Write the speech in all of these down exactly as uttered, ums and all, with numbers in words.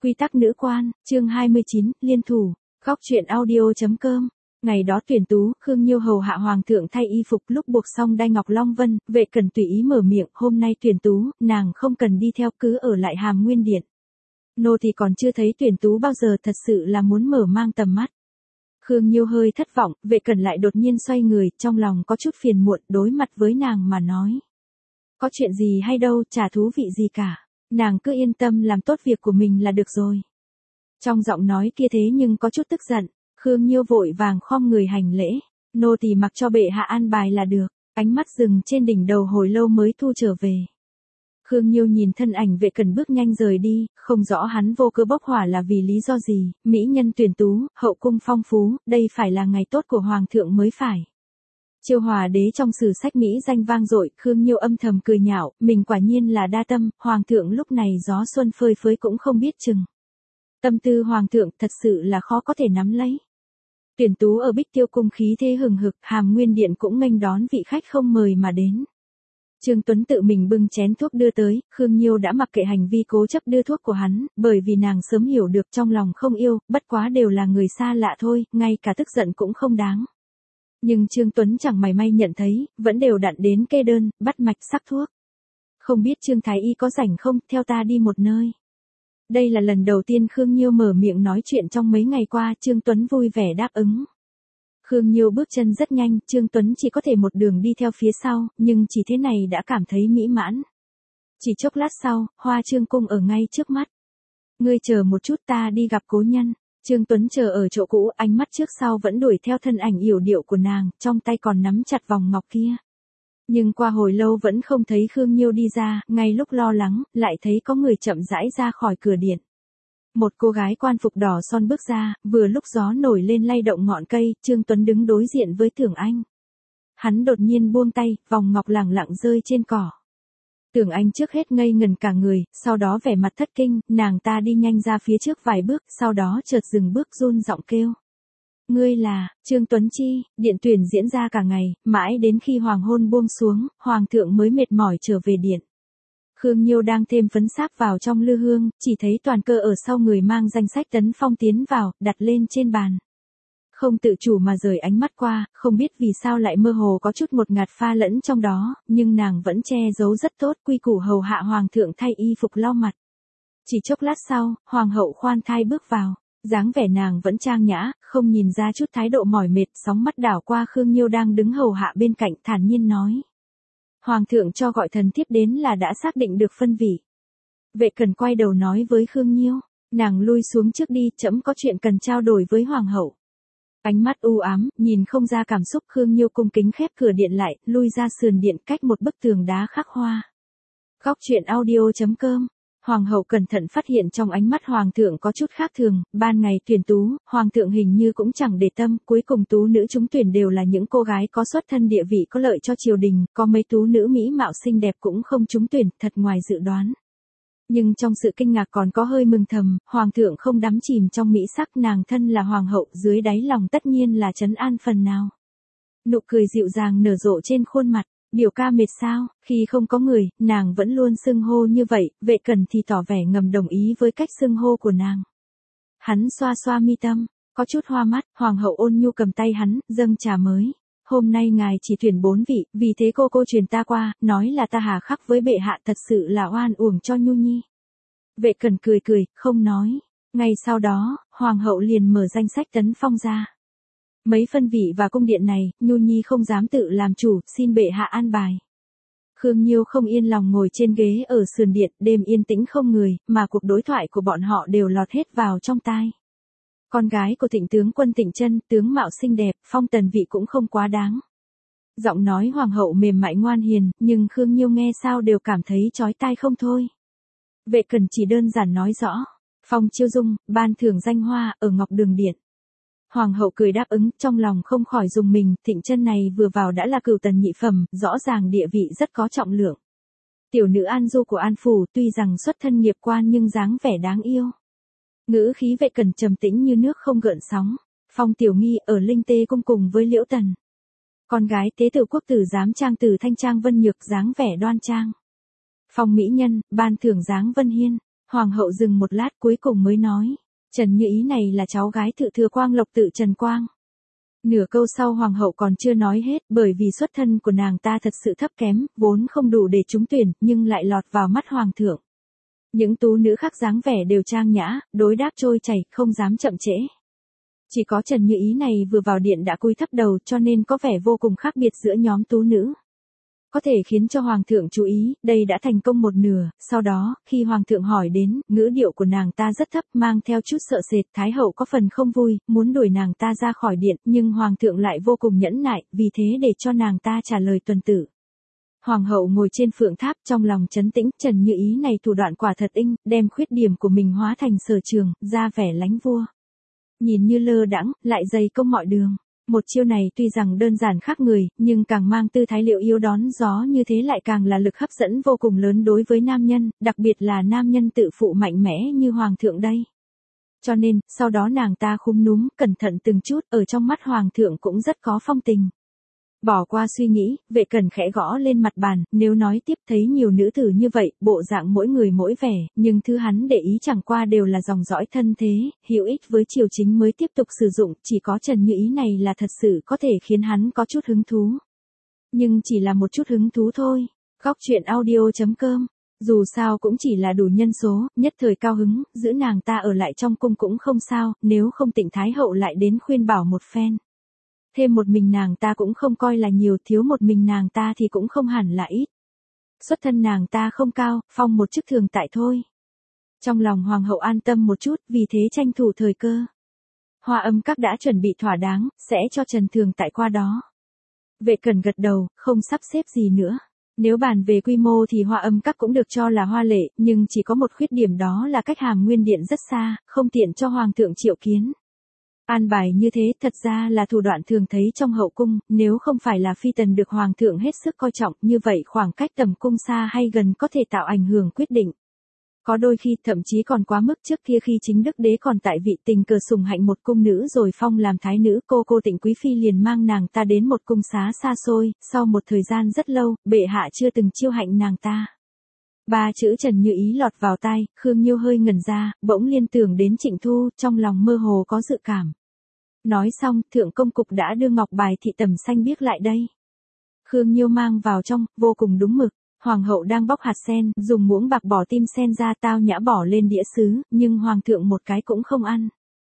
Quy tắc nữ quan, chương hai mươi chín, liên thủ, góc truyện audio.com. Ngày đó tuyển tú, Khương Nhiêu hầu hạ hoàng thượng thay y phục lúc buộc xong đai ngọc long vân, Vệ Cẩn tùy ý mở miệng, hôm nay tuyển tú, nàng không cần đi theo, cứ ở lại Hàm Nguyên Điện. Nô thì còn chưa thấy tuyển tú bao giờ, thật sự là muốn mở mang tầm mắt. Khương Nhiêu hơi thất vọng, Vệ Cẩn lại đột nhiên xoay người, trong lòng có chút phiền muộn, đối mặt với nàng mà nói. Có chuyện gì hay đâu, chả thú vị gì cả. Nàng cứ yên tâm làm tốt việc của mình là được rồi. Trong giọng nói kia thế nhưng có chút tức giận, Khương Nhiêu vội vàng khom người hành lễ, nô tỳ mặc cho bệ hạ an bài là được, ánh mắt dừng trên đỉnh đầu hồi lâu mới thu trở về. Khương Nhiêu nhìn thân ảnh Vệ Cẩn bước nhanh rời đi, không rõ hắn vô cớ bốc hỏa là vì lý do gì, mỹ nhân tuyển tú, hậu cung phong phú, đây phải là ngày tốt của hoàng thượng mới phải. Chiêu Hòa đế trong sử sách Mỹ danh vang dội, Khương Nhiêu âm thầm cười nhạo, mình quả nhiên là đa tâm, hoàng thượng lúc này gió xuân phơi phới cũng không biết chừng. Tâm tư hoàng thượng thật sự là khó có thể nắm lấy. Tuyển tú ở Bích Tiêu cung khí thế hừng hực, Hàm Nguyên Điện cũng nghênh đón vị khách không mời mà đến. Trương Tuấn tự mình bưng chén thuốc đưa tới, Khương Nhiêu đã mặc kệ hành vi cố chấp đưa thuốc của hắn, bởi vì nàng sớm hiểu được trong lòng không yêu, bất quá đều là người xa lạ thôi, ngay cả tức giận cũng không đáng. Nhưng Trương Tuấn chẳng mảy may nhận thấy, vẫn đều đặn đến kê đơn, bắt mạch sắc thuốc. Không biết Trương Thái Y có rảnh không, theo ta đi một nơi. Đây là lần đầu tiên Khương Nhiêu mở miệng nói chuyện trong mấy ngày qua, Trương Tuấn vui vẻ đáp ứng. Khương Nhiêu bước chân rất nhanh, Trương Tuấn chỉ có thể một đường đi theo phía sau, nhưng chỉ thế này đã cảm thấy mỹ mãn. Chỉ chốc lát sau, Hoa Trương cung ở ngay trước mắt. Ngươi chờ một chút, ta đi gặp cố nhân. Trương Tuấn chờ ở chỗ cũ, ánh mắt trước sau vẫn đuổi theo thân ảnh yểu điệu của nàng, trong tay còn nắm chặt vòng ngọc kia. Nhưng qua hồi lâu vẫn không thấy Khương Nhiêu đi ra, ngay lúc lo lắng, lại thấy có người chậm rãi ra khỏi cửa điện. Một cô gái quan phục đỏ son bước ra, vừa lúc gió nổi lên lay động ngọn cây, Trương Tuấn đứng đối diện với Tưởng Anh. Hắn đột nhiên buông tay, vòng ngọc lẳng lặng rơi trên cỏ. Tưởng Anh trước hết ngây ngần cả người, sau đó vẻ mặt thất kinh, nàng ta đi nhanh ra phía trước vài bước, sau đó chợt dừng bước run giọng kêu. Ngươi là, Trương Tuấn Chi, điện tuyển diễn ra cả ngày, mãi đến khi hoàng hôn buông xuống, hoàng thượng mới mệt mỏi trở về điện. Khương Nhiêu đang thêm phấn sáp vào trong lư hương, chỉ thấy toàn cơ ở sau người mang danh sách tấn phong tiến vào, đặt lên trên bàn. Không tự chủ mà rời ánh mắt qua, không biết vì sao lại mơ hồ có chút một ngạt pha lẫn trong đó, nhưng nàng vẫn che giấu rất tốt, quy củ hầu hạ hoàng thượng thay y phục lau mặt. Chỉ chốc lát sau, hoàng hậu khoan thai bước vào, dáng vẻ nàng vẫn trang nhã, không nhìn ra chút thái độ mỏi mệt, sóng mắt đảo qua Khương Nhiêu đang đứng hầu hạ bên cạnh, thản nhiên nói. Hoàng thượng cho gọi thần thiếp đến là đã xác định được phân vị. Vệ Cẩn quay đầu nói với Khương Nhiêu, nàng lui xuống trước đi, trẫm có chuyện cần trao đổi với hoàng hậu. Ánh mắt u ám, nhìn không ra cảm xúc, Khương Nhiêu cung kính khép cửa điện lại, lui ra sườn điện cách một bức tường đá khắc hoa. Góc truyện audio.com. Hoàng hậu cẩn thận phát hiện trong ánh mắt hoàng thượng có chút khác thường, ban ngày tuyển tú, hoàng thượng hình như cũng chẳng để tâm, cuối cùng tú nữ trúng tuyển đều là những cô gái có xuất thân địa vị có lợi cho triều đình, có mấy tú nữ mỹ mạo xinh đẹp cũng không trúng tuyển, thật ngoài dự đoán. Nhưng trong sự kinh ngạc còn có hơi mừng thầm, hoàng thượng không đắm chìm trong mỹ sắc, nàng thân là hoàng hậu, dưới đáy lòng tất nhiên là trấn an phần nào. Nụ cười dịu dàng nở rộ trên khuôn mặt. Biểu ca mệt sao, khi không có người, nàng vẫn luôn xưng hô như vậy, Vệ Cẩn thì tỏ vẻ ngầm đồng ý với cách xưng hô của nàng. Hắn xoa xoa mi tâm, có chút hoa mắt, hoàng hậu ôn nhu cầm tay hắn, dâng trà mới. Hôm nay ngài chỉ tuyển bốn vị, vì thế cô cô truyền ta qua, nói là ta hà khắc với bệ hạ, thật sự là oan uổng cho Nhu Nhi. Vệ Cẩn cười cười, không nói. Ngay sau đó, hoàng hậu liền mở danh sách tấn phong ra. Mấy phân vị và cung điện này, Nhu Nhi không dám tự làm chủ, xin bệ hạ an bài. Khương Nhiêu không yên lòng ngồi trên ghế ở sườn điện, đêm yên tĩnh không người, mà cuộc đối thoại của bọn họ đều lọt hết vào trong tai. Con gái của Thịnh tướng quân Thịnh Chân, tướng mạo xinh đẹp, phong tần vị cũng không quá đáng. Giọng nói hoàng hậu mềm mại ngoan hiền, nhưng Khương Nhiêu nghe sao đều cảm thấy chói tai không thôi. Vệ Cẩn chỉ đơn giản nói rõ, phong chiêu dung, ban thưởng danh hoa, ở Ngọc Đường Điện. Hoàng hậu cười đáp ứng, trong lòng không khỏi dùng mình, Thịnh Chân này vừa vào đã là cửu tần nhị phẩm, rõ ràng địa vị rất có trọng lượng. Tiểu nữ An Du của An Phủ, tuy rằng xuất thân nghiệp quan nhưng dáng vẻ đáng yêu. Ngữ khí Vệ Cẩn trầm tĩnh như nước không gợn sóng. Phong Tiểu Nghi ở Linh Tê cung cùng với Liễu Tần. Con gái tế tự quốc tử giám trang tử Thanh Trang Vân Nhược, dáng vẻ đoan trang. Phong Mỹ Nhân, ban thưởng dáng Vân Hiên. Hoàng hậu dừng một lát cuối cùng mới nói, Trần Như Ý này là cháu gái Thự Thừa Quang Lộc tự Trần Quang. Nửa câu sau hoàng hậu còn chưa nói hết, bởi vì xuất thân của nàng ta thật sự thấp kém, vốn không đủ để trúng tuyển, nhưng lại lọt vào mắt hoàng thượng. Những tú nữ khác dáng vẻ đều trang nhã, đối đáp trôi chảy, không dám chậm trễ. Chỉ có Trần Như Ý này vừa vào điện đã cúi thấp đầu, cho nên có vẻ vô cùng khác biệt giữa nhóm tú nữ. Có thể khiến cho hoàng thượng chú ý, đây đã thành công một nửa. Sau đó, khi hoàng thượng hỏi đến, ngữ điệu của nàng ta rất thấp, mang theo chút sợ sệt. Thái hậu có phần không vui, muốn đuổi nàng ta ra khỏi điện, nhưng hoàng thượng lại vô cùng nhẫn nại, vì thế để cho nàng ta trả lời tuần tự. Hoàng hậu ngồi trên phượng tháp, trong lòng trấn tĩnh. Trần Như Ý này thủ đoạn quả thật inh, đem khuyết điểm của mình hóa thành sở trường, ra vẻ lánh vua. Nhìn như lơ đãng, lại dày công mọi đường. Một chiêu này tuy rằng đơn giản khác người, nhưng càng mang tư thái liệu yếu đón gió như thế lại càng là lực hấp dẫn vô cùng lớn đối với nam nhân, đặc biệt là nam nhân tự phụ mạnh mẽ như hoàng thượng đây. Cho nên, sau đó nàng ta khúm núm, cẩn thận từng chút, ở trong mắt hoàng thượng cũng rất có phong tình. Bỏ qua suy nghĩ, Vệ Cẩn khẽ gõ lên mặt bàn, nếu nói tiếp thấy nhiều nữ tử như vậy, bộ dạng mỗi người mỗi vẻ, nhưng thứ hắn để ý chẳng qua đều là dòng dõi thân thế, hữu ích với triều chính mới tiếp tục sử dụng, chỉ có Trần Như Ý này là thật sự có thể khiến hắn có chút hứng thú. Nhưng chỉ là một chút hứng thú thôi. Góc truyện audio chấm com. Dù sao cũng chỉ là đủ nhân số, nhất thời cao hứng, giữ nàng ta ở lại trong cung cũng không sao, nếu không Tịnh Thái hậu lại đến khuyên bảo một phen. Thêm một mình nàng ta cũng không coi là nhiều, thiếu một mình nàng ta thì cũng không hẳn là ít. Xuất thân nàng ta không cao, phong một chức thường tại thôi. Trong lòng hoàng hậu an tâm một chút, vì thế tranh thủ thời cơ. Hoa Âm Các đã chuẩn bị thỏa đáng, sẽ cho Trần Thường tại qua đó. Vệ Cẩn gật đầu, không sắp xếp gì nữa. Nếu bàn về quy mô thì Hoa Âm Các cũng được cho là hoa lệ, nhưng chỉ có một khuyết điểm đó là cách Hàm Nguyên Điện rất xa, không tiện cho hoàng thượng triệu kiến. An bài như thế thật ra là thủ đoạn thường thấy trong hậu cung, nếu không phải là phi tần được hoàng thượng hết sức coi trọng, như vậy khoảng cách tầm cung xa hay gần có thể tạo ảnh hưởng quyết định. Có đôi khi thậm chí còn quá mức. Trước kia khi chính đức đế còn tại vị, tình cờ sủng hạnh một cung nữ rồi phong làm thái nữ, cô cô Tịnh Quý Phi liền mang nàng ta đến một cung xá xa xôi, sau một thời gian rất lâu, bệ hạ chưa từng chiêu hạnh nàng ta. Ba chữ Trần Như Ý lọt vào tai, Khương Nhiêu hơi ngẩn ra, bỗng liên tưởng đến Trịnh Thu, trong lòng mơ hồ có dự cảm. Nói xong, thượng công cục đã đưa ngọc bài thị tẩm xanh biếc lại đây. Khương Nhiêu mang vào trong, vô cùng đúng mực. Hoàng hậu đang bóc hạt sen, dùng muỗng bạc bỏ tim sen ra, tao nhã bỏ lên đĩa sứ, nhưng hoàng thượng một cái cũng không ăn.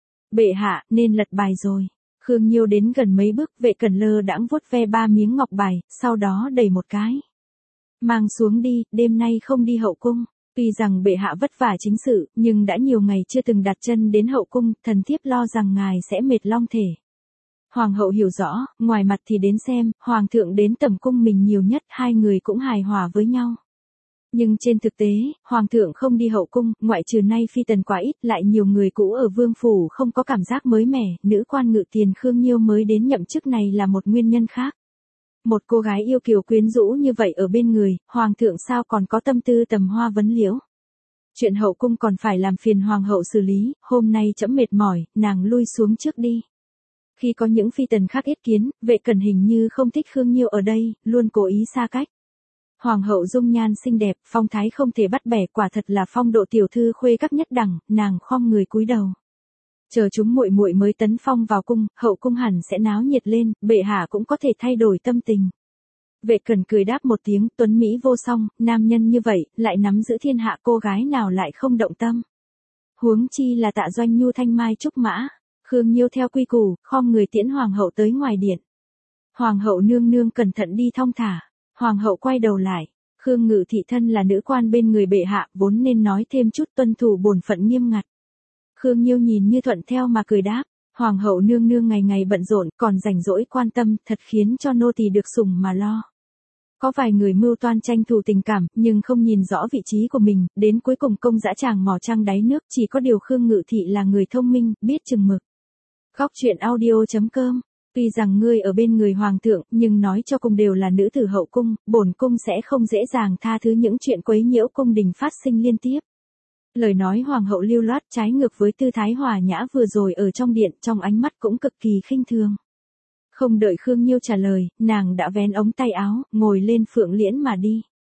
Bệ hạ, nên lật bài rồi. Khương Nhiêu đến gần mấy bước, Vệ Cẩn lơ đãng vuốt ve ba miếng ngọc bài, sau đó đẩy một cái. Mang xuống đi, đêm nay không đi hậu cung. Tuy rằng bệ hạ vất vả chính sự, nhưng đã nhiều ngày chưa từng đặt chân đến hậu cung, thần thiếp lo rằng ngài sẽ mệt long thể. Hoàng hậu hiểu rõ, ngoài mặt thì đến xem, hoàng thượng đến tầm cung mình nhiều nhất, hai người cũng hài hòa với nhau. Nhưng trên thực tế, hoàng thượng không đi hậu cung, ngoại trừ nay phi tần quá ít, lại nhiều người cũ ở vương phủ không có cảm giác mới mẻ, nữ quan ngự tiền Khương Nhiêu mới đến nhậm chức này là một nguyên nhân khác. Một cô gái yêu kiều quyến rũ như vậy ở bên người, hoàng thượng sao còn có tâm tư tầm hoa vấn liễu. Chuyện hậu cung còn phải làm phiền hoàng hậu xử lý, hôm nay trẫm mệt mỏi, nàng lui xuống trước đi. Khi có những phi tần khác ý kiến, Vệ Cẩn hình như không thích Khương Nhiêu ở đây, luôn cố ý xa cách. Hoàng hậu dung nhan xinh đẹp, phong thái không thể bắt bẻ, quả thật là phong độ tiểu thư khuê các nhất đẳng, nàng khom người cúi đầu. Chờ chúng muội muội mới tấn phong vào cung, hậu cung hẳn sẽ náo nhiệt lên, bệ hạ cũng có thể thay đổi tâm tình. Vệ Cẩn cười đáp một tiếng, tuấn mỹ vô song, nam nhân như vậy, lại nắm giữ thiên hạ, cô gái nào lại không động tâm. Huống chi là Tạ Doanh Nhu thanh mai trúc mã. Khương Nhiêu theo quy củ, khom người tiễn hoàng hậu tới ngoài điện. Hoàng hậu nương nương cẩn thận đi thong thả. Hoàng hậu quay đầu lại. Khương Ngự thị thân là nữ quan bên người bệ hạ, vốn nên nói thêm chút tuân thủ bổn phận nghiêm ngặt. Khương Nhiêu nhìn như thuận theo mà cười đáp. Hoàng hậu nương nương ngày ngày bận rộn, còn rảnh rỗi quan tâm, thật khiến cho nô tỳ được sủng mà lo. Có vài người mưu toan tranh thủ tình cảm, nhưng không nhìn rõ vị trí của mình, đến cuối cùng công dã tràng mò trăng đáy nước, chỉ có điều Khương Ngự thị là người thông minh, biết chừng mực. Góc truyện audio chấm com. Tuy rằng ngươi ở bên người hoàng thượng, nhưng nói cho cùng đều là nữ tử hậu cung, bổn cung sẽ không dễ dàng tha thứ những chuyện quấy nhiễu cung đình phát sinh liên tiếp. Lời nói hoàng hậu lưu loát trái ngược với tư thái hòa nhã vừa rồi ở trong điện, trong ánh mắt cũng cực kỳ khinh thường. Không đợi Khương Nhiêu trả lời, nàng đã vén ống tay áo, ngồi lên phượng liễn mà đi.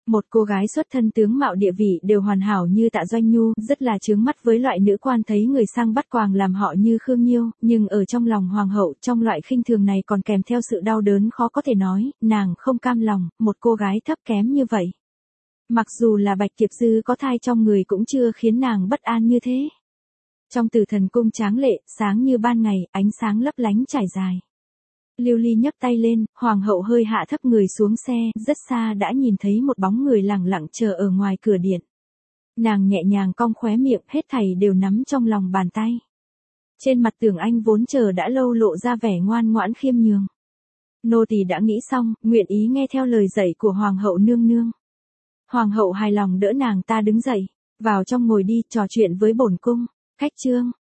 Một cô gái xuất thân tướng mạo địa vị đều hoàn hảo như Tạ Doanh Nhu, rất là chướng mắt với loại nữ quan thấy người sang bắt quàng làm họ như Khương Nhiêu, nhưng ở trong lòng hoàng hậu, trong loại khinh thường này còn kèm theo sự đau đớn khó có thể nói, nàng không cam lòng, một cô gái thấp kém như vậy. Mặc dù là Bạch Kiệp Dư có thai trong người cũng chưa khiến nàng bất an như thế. Trong Tử Thần cung tráng lệ, sáng như ban ngày, ánh sáng lấp lánh trải dài. Lưu Ly nhấc tay lên, hoàng hậu hơi hạ thấp người xuống xe, rất xa đã nhìn thấy một bóng người lẳng lặng chờ ở ngoài cửa điện. Nàng nhẹ nhàng cong khóe miệng, hết thảy đều nắm trong lòng bàn tay. Trên mặt Tưởng Anh vốn chờ đã lâu lộ ra vẻ ngoan ngoãn khiêm nhường. Nô tỳ đã nghĩ xong, nguyện ý nghe theo lời dạy của hoàng hậu nương nương. Hoàng hậu hài lòng đỡ nàng ta đứng dậy, vào trong ngồi đi, trò chuyện với bổn cung. Khách trương,